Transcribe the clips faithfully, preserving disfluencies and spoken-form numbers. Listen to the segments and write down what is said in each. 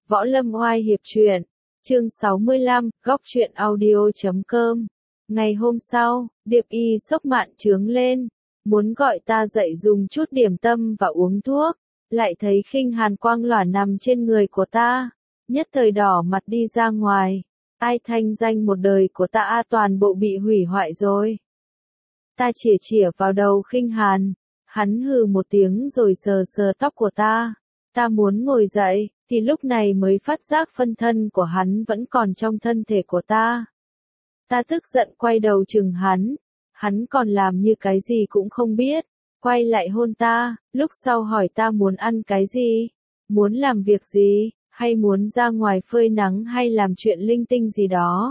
Võ Lâm Oai Hiệp Truyện, chương sáu mươi lăm, góc truyện audio chấm com. Ngày hôm sau, Điệp Y sốc mạn trướng lên, muốn gọi ta dậy dùng chút điểm tâm và uống thuốc, lại thấy Khinh Hàn quang lỏa nằm trên người của ta, nhất thời đỏ mặt đi ra ngoài. Ai thanh danh một đời của ta a toàn bộ bị hủy hoại rồi. Ta chỉa chỉa vào đầu Khinh Hàn, hắn hừ một tiếng rồi sờ sờ tóc của ta. Ta muốn ngồi dậy, thì lúc này mới phát giác phân thân của hắn vẫn còn trong thân thể của ta. Ta tức giận quay đầu chừng hắn, hắn còn làm như cái gì cũng không biết, quay lại hôn ta, lúc sau hỏi ta muốn ăn cái gì, muốn làm việc gì, hay muốn ra ngoài phơi nắng hay làm chuyện linh tinh gì đó.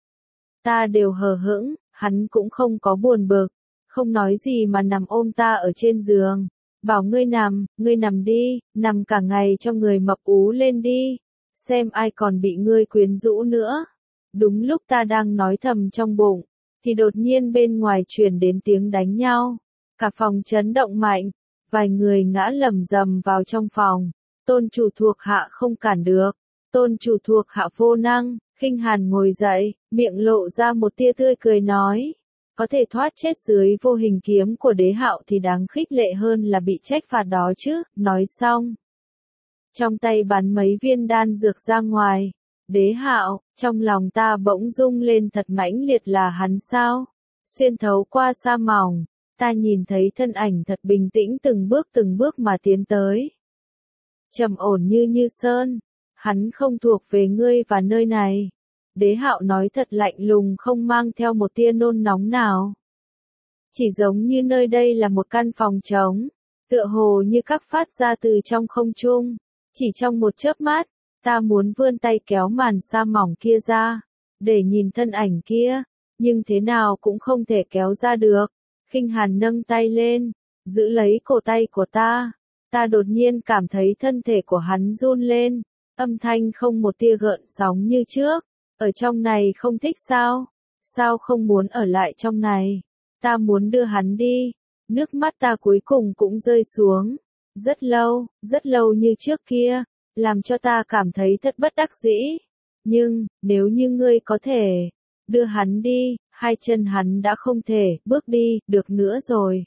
Ta đều hờ hững, hắn cũng không có buồn bực, không nói gì mà nằm ôm ta ở trên giường. Bảo ngươi nằm, ngươi nằm đi, nằm cả ngày cho người mập ú lên đi, xem ai còn bị ngươi quyến rũ nữa. Đúng lúc ta đang nói thầm trong bụng, thì đột nhiên bên ngoài truyền đến tiếng đánh nhau. Cả phòng chấn động mạnh, vài người ngã lầm rầm vào trong phòng. Tôn chủ thuộc hạ không cản được, tôn chủ thuộc hạ vô năng. Khinh Hàn ngồi dậy, miệng lộ ra một tia tươi cười nói. Có thể thoát chết dưới vô hình kiếm của Đế Hạo thì đáng khích lệ hơn là bị trách phạt đó chứ. Nói xong, trong tay bắn mấy viên đan dược ra ngoài. Đế Hạo, trong lòng ta bỗng rung lên thật mãnh liệt, là hắn sao? Xuyên thấu qua sa mỏng, ta nhìn thấy thân ảnh thật bình tĩnh từng bước từng bước mà tiến tới. Trầm ổn như như sơn, hắn không thuộc về ngươi và nơi này. Đế Hạo nói thật lạnh lùng, không mang theo một tia nôn nóng nào. Chỉ giống như nơi đây là một căn phòng trống, tựa hồ như các phát ra từ trong không trung. Chỉ trong một chớp mắt, ta muốn vươn tay kéo màn sa mỏng kia ra, để nhìn thân ảnh kia, nhưng thế nào cũng không thể kéo ra được. Khinh Hàn nâng tay lên, giữ lấy cổ tay của ta. Ta đột nhiên cảm thấy thân thể của hắn run lên, âm thanh không một tia gợn sóng như trước. Ở trong này không thích sao? Sao không muốn ở lại trong này? Ta muốn đưa hắn đi. Nước mắt ta cuối cùng cũng rơi xuống. Rất lâu, rất lâu như trước kia, làm cho ta cảm thấy thật bất đắc dĩ. Nhưng, nếu như ngươi có thể đưa hắn đi, hai chân hắn đã không thể bước đi được nữa rồi.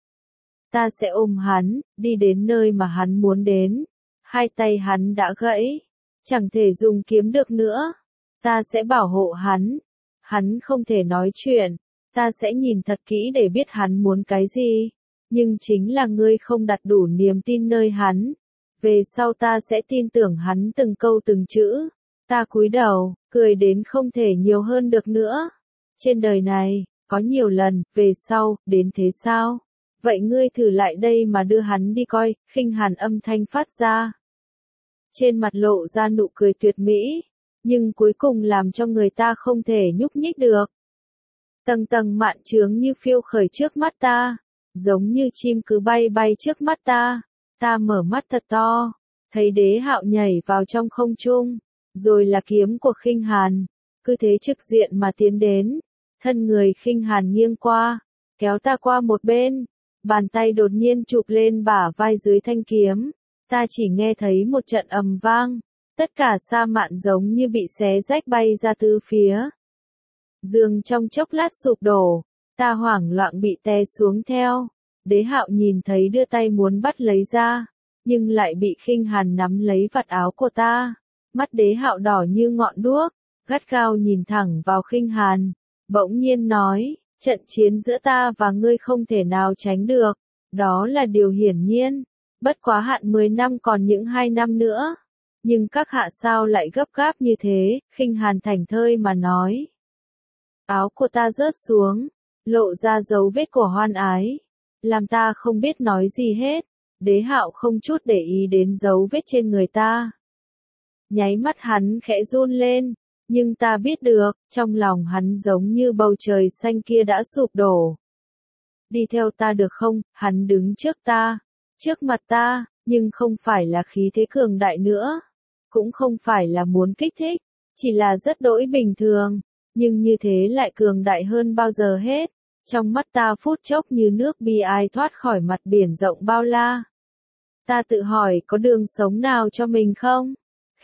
Ta sẽ ôm hắn, đi đến nơi mà hắn muốn đến. Hai tay hắn đã gãy, chẳng thể dùng kiếm được nữa. Ta sẽ bảo hộ hắn. Hắn không thể nói chuyện. Ta sẽ nhìn thật kỹ để biết hắn muốn cái gì. Nhưng chính là ngươi không đặt đủ niềm tin nơi hắn. Về sau ta sẽ tin tưởng hắn từng câu từng chữ. Ta cúi đầu, cười đến không thể nhiều hơn được nữa. Trên đời này, có nhiều lần, về sau, đến thế sao? Vậy ngươi thử lại đây mà đưa hắn đi coi. Khinh Hàn âm thanh phát ra. Trên mặt lộ ra nụ cười tuyệt mỹ. Nhưng cuối cùng làm cho người ta không thể nhúc nhích được. Tầng tầng mạn chướng như phiêu khởi trước mắt ta, giống như chim cứ bay bay trước mắt ta. Ta mở mắt thật to, thấy Đế Hạo nhảy vào trong không trung, rồi là kiếm của Khinh Hàn, cứ thế trực diện mà tiến đến. Thân người Khinh Hàn nghiêng qua, kéo ta qua một bên, bàn tay đột nhiên chụp lên bả vai dưới thanh kiếm. Ta chỉ nghe thấy một trận ầm vang. Tất cả sa mạn giống như bị xé rách bay ra tứ phía. Giường trong chốc lát sụp đổ, ta hoảng loạn bị té xuống theo. Đế Hạo nhìn thấy đưa tay muốn bắt lấy ra, nhưng lại bị Khinh Hàn nắm lấy vạt áo của ta. Mắt Đế Hạo đỏ như ngọn đuốc, gắt gao nhìn thẳng vào Khinh Hàn, bỗng nhiên nói, trận chiến giữa ta và ngươi không thể nào tránh được, đó là điều hiển nhiên, bất quá hạn mười năm còn những hai năm nữa. Nhưng các hạ sao lại gấp gáp như thế? Khinh Hàn thảnh thơi mà nói. Áo của ta rớt xuống, lộ ra dấu vết của hoan ái, làm ta không biết nói gì hết. Đế Hạo không chút để ý đến dấu vết trên người ta. Nháy mắt hắn khẽ run lên, nhưng ta biết được, trong lòng hắn giống như bầu trời xanh kia đã sụp đổ. Đi theo ta được không? Hắn đứng trước ta, trước mặt ta, nhưng không phải là khí thế cường đại nữa. Cũng không phải là muốn kích thích, chỉ là rất đỗi bình thường, nhưng như thế lại cường đại hơn bao giờ hết. Trong mắt ta phút chốc như nước bi ai thoát khỏi mặt biển rộng bao la. Ta tự hỏi có đường sống nào cho mình không?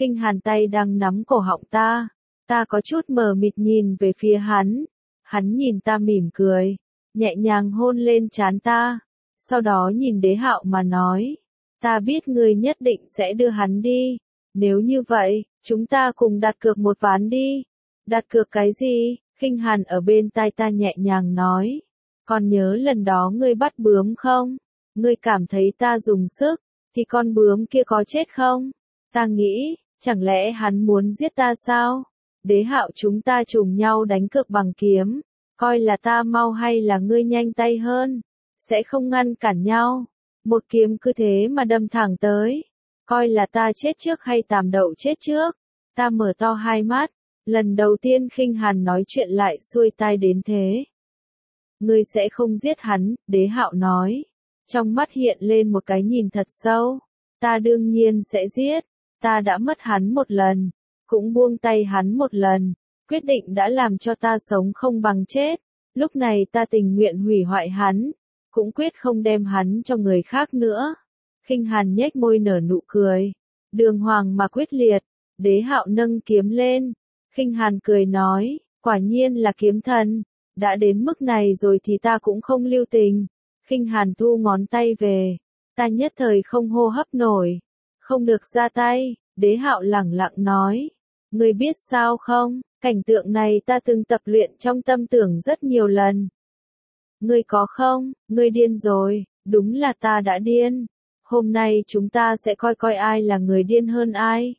Khinh Hàn tay đang nắm cổ họng ta. Ta có chút mờ mịt nhìn về phía hắn. Hắn nhìn ta mỉm cười, nhẹ nhàng hôn lên trán ta. Sau đó nhìn Đế Hạo mà nói, ta biết ngươi nhất định sẽ đưa hắn đi. Nếu như vậy, chúng ta cùng đặt cược một ván đi. Đặt cược cái gì? Khinh Hàn ở bên tai ta nhẹ nhàng nói. Còn nhớ lần đó ngươi bắt bướm không? Ngươi cảm thấy ta dùng sức, thì con bướm kia có chết không? Ta nghĩ, chẳng lẽ hắn muốn giết ta sao? Đế Hạo chúng ta trùng nhau đánh cược bằng kiếm. Coi là ta mau hay là ngươi nhanh tay hơn. Sẽ không ngăn cản nhau. Một kiếm cứ thế mà đâm thẳng tới. Coi là ta chết trước hay Tàm Đậu chết trước. Ta mở to hai mắt. Lần đầu tiên Khinh Hàn nói chuyện lại xuôi tai đến thế. Ngươi sẽ không giết hắn, Đế Hạo nói. Trong mắt hiện lên một cái nhìn thật sâu. Ta đương nhiên sẽ giết. Ta đã mất hắn một lần. Cũng buông tay hắn một lần. Quyết định đã làm cho ta sống không bằng chết. Lúc này ta tình nguyện hủy hoại hắn. Cũng quyết không đem hắn cho người khác nữa. Khinh Hàn nhếch môi nở nụ cười. Đường hoàng mà quyết liệt. Đế Hạo nâng kiếm lên. Khinh Hàn cười nói, quả nhiên là kiếm thần. Đã đến mức này rồi thì ta cũng không lưu tình. Khinh Hàn thu ngón tay về. Ta nhất thời không hô hấp nổi. Không được ra tay. Đế Hạo lẳng lặng nói. Ngươi biết sao không? Cảnh tượng này ta từng tập luyện trong tâm tưởng rất nhiều lần. Ngươi có không? Ngươi điên rồi. Đúng là ta đã điên. Hôm nay chúng ta sẽ coi coi ai là người điên hơn ai.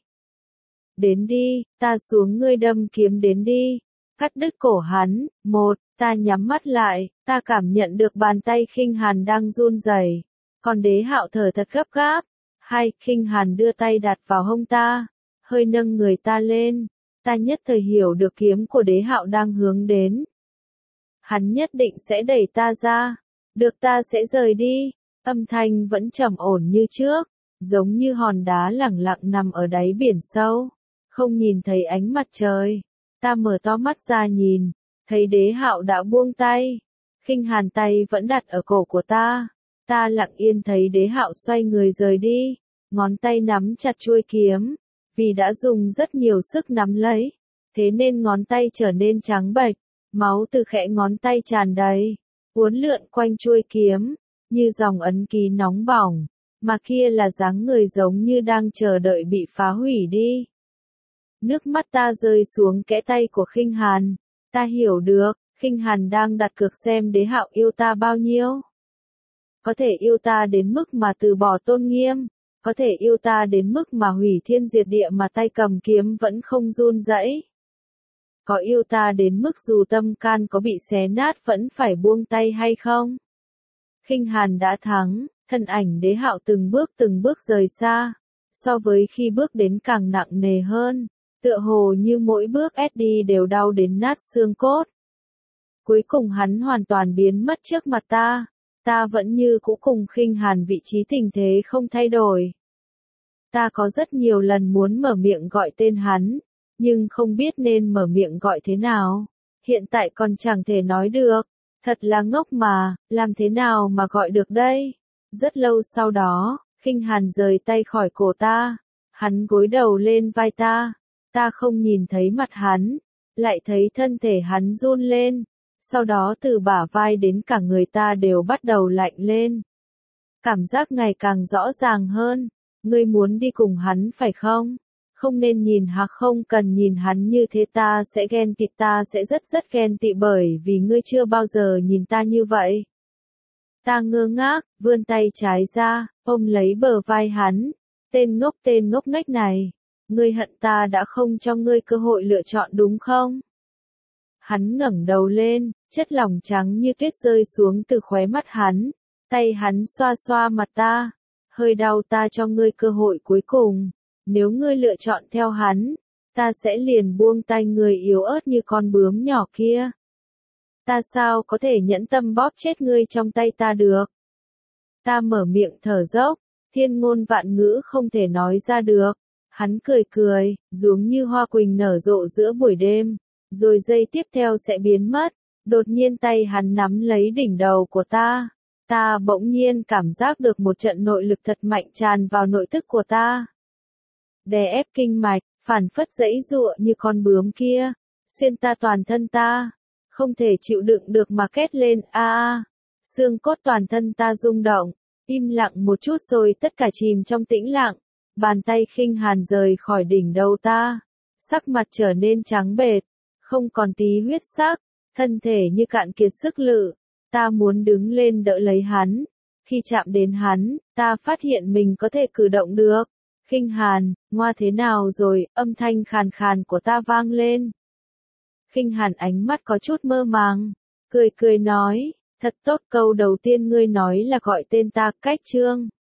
Đến đi, ta xuống ngươi đâm kiếm đến đi. Cắt đứt cổ hắn. Một, ta nhắm mắt lại, ta cảm nhận được bàn tay Khinh Hàn đang run rẩy. Còn Đế Hạo thở thật gấp gáp. Hai, Khinh Hàn đưa tay đặt vào hông ta. Hơi nâng người ta lên. Ta nhất thời hiểu được kiếm của Đế Hạo đang hướng đến. Hắn nhất định sẽ đẩy ta ra. Được ta sẽ rời đi. Âm thanh vẫn trầm ổn như trước. Giống như hòn đá lẳng lặng nằm ở đáy biển sâu. Không nhìn thấy ánh mặt trời. Ta mở to mắt ra nhìn. Thấy Đế Hạo đã buông tay. Khinh Hàn tay vẫn đặt ở cổ của ta. Ta lặng yên thấy Đế Hạo xoay người rời đi. Ngón tay nắm chặt chuôi kiếm. Vì đã dùng rất nhiều sức nắm lấy. Thế nên ngón tay trở nên trắng bệch. Máu từ khẽ ngón tay tràn đầy. Uốn lượn quanh chuôi kiếm. Như dòng ấn ký nóng bỏng. Mà kia là dáng người giống như đang chờ đợi bị phá hủy đi. Nước mắt ta rơi xuống kẽ tay của Khinh Hàn. Ta hiểu được, Khinh Hàn đang đặt cược xem Đế Hạo yêu ta bao nhiêu. Có thể yêu ta đến mức mà từ bỏ tôn nghiêm. Có thể yêu ta đến mức mà hủy thiên diệt địa mà tay cầm kiếm vẫn không run rẩy. Có yêu ta đến mức dù tâm can có bị xé nát vẫn phải buông tay hay không? Khinh Hàn đã thắng, thân ảnh Đế Hạo từng bước từng bước rời xa. So với khi bước đến càng nặng nề hơn. Tựa hồ như mỗi bước ép đi đều đau đến nát xương cốt. Cuối cùng hắn hoàn toàn biến mất trước mặt ta. Ta vẫn như cũ cùng Khinh Hàn vị trí tình thế không thay đổi. Ta có rất nhiều lần muốn mở miệng gọi tên hắn. Nhưng không biết nên mở miệng gọi thế nào. Hiện tại còn chẳng thể nói được. Thật là ngốc mà, làm thế nào mà gọi được đây? Rất lâu sau đó, Khinh Hàn rời tay khỏi cổ ta. Hắn gối đầu lên vai ta. Ta không nhìn thấy mặt hắn, lại thấy thân thể hắn run lên. Sau đó từ bả vai đến cả người ta đều bắt đầu lạnh lên. Cảm giác ngày càng rõ ràng hơn. Ngươi muốn đi cùng hắn phải không? Không nên nhìn hắn, không cần nhìn hắn như thế, ta sẽ ghen tị, ta sẽ rất rất ghen tị bởi vì ngươi chưa bao giờ nhìn ta như vậy. Ta ngơ ngác, vươn tay trái ra, ôm lấy bờ vai hắn. Tên ngốc tên ngốc nghếch này. Ngươi hận ta đã không cho ngươi cơ hội lựa chọn đúng không? Hắn ngẩng đầu lên, chất lỏng trắng như tuyết rơi xuống từ khóe mắt hắn. Tay hắn xoa xoa mặt ta. Hơi đau, ta cho ngươi cơ hội cuối cùng. Nếu ngươi lựa chọn theo hắn, ta sẽ liền buông tay người yếu ớt như con bướm nhỏ kia. Ta sao có thể nhẫn tâm bóp chết ngươi trong tay ta được? Ta mở miệng thở dốc, thiên ngôn vạn ngữ không thể nói ra được. Hắn cười cười, giống như hoa quỳnh nở rộ giữa buổi đêm, rồi giây tiếp theo sẽ biến mất. Đột nhiên tay hắn nắm lấy đỉnh đầu của ta. Ta bỗng nhiên cảm giác được một trận nội lực thật mạnh tràn vào nội thức của ta. đè ép kinh mạch, phản phất giãy giụa như con bướm kia, xuyên ta toàn thân ta, không thể chịu đựng được mà két lên, a a, xương cốt toàn thân ta rung động, im lặng một chút rồi tất cả chìm trong tĩnh lặng, bàn tay khinh hàn rời khỏi đỉnh đầu ta, sắc mặt trở nên trắng bệch, không còn tí huyết sắc, thân thể như cạn kiệt sức lực, ta muốn đứng lên đỡ lấy hắn, khi chạm đến hắn, ta phát hiện mình có thể cử động được. Khinh Hàn, ngoa thế nào rồi, âm thanh khàn khàn của ta vang lên. Khinh Hàn ánh mắt có chút mơ màng, cười cười nói, thật tốt, câu đầu tiên ngươi nói là gọi tên ta, cách trương.